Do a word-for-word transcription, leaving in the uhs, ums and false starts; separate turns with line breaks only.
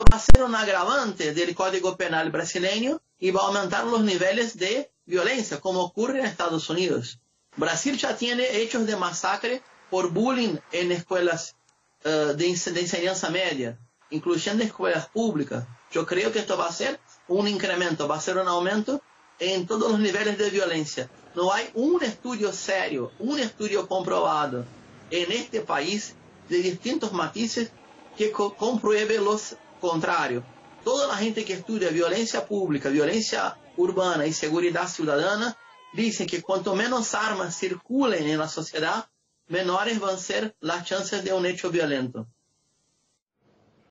va a ser un agravante del Código Penal brasileño y va a aumentar los niveles de violencia, como ocurre en Estados Unidos. Brasil ya tiene hechos de masacre por bullying en escuelas uh, de, de enseñanza media, incluyendo escuelas públicas. Yo creo que esto va a ser un incremento, va a ser un aumento en todos los niveles de violencia. No hay un estudio serio, un estudio comprobado en este país de distintos matices que co compruebe los contrarios. Toda la gente que estudia violencia pública, violencia urbana y seguridad ciudadana dicen que cuanto menos armas circulen en la sociedad, menores van a ser las chances de un hecho violento.